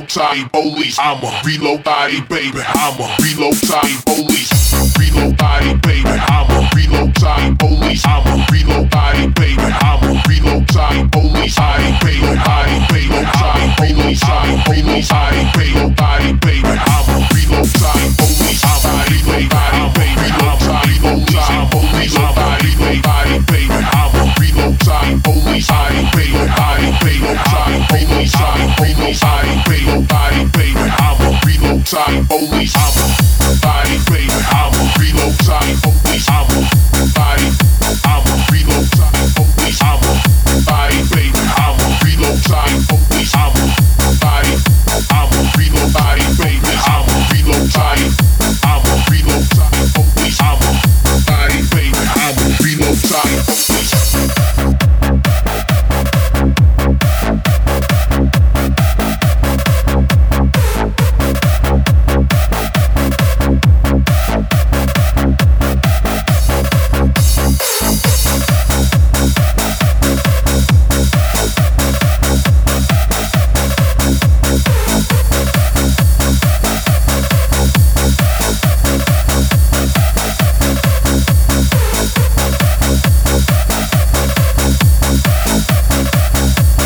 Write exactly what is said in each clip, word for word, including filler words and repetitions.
type police. I'm a reload body baby. I'm a reload type police. Reload body baby. I'm a reload type police. I'm a reload body baby. I'm a reload type police. Body baby. Body baby. Type police. Type police. Body baby. Body baby. I'm a reload type police. I'm body baby. Body baby. Reload type police. I'm police. I'm body baby. Body baby. I'm a reload type police. Body baby. Body baby. Type police. Type police. Body baby. Body baby. I'm a reload type police. I'm a body baby. I'm a reload type police. I'm a body. I'm a reload type police. I'm a body baby. I'm a reload type police. I'm a body. I'm a reload body baby. I'm a reload type. I'm a reload type police. I'm a body baby. I'm a reload type police.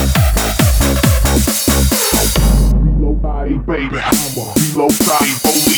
Baby, I'm a reload type police.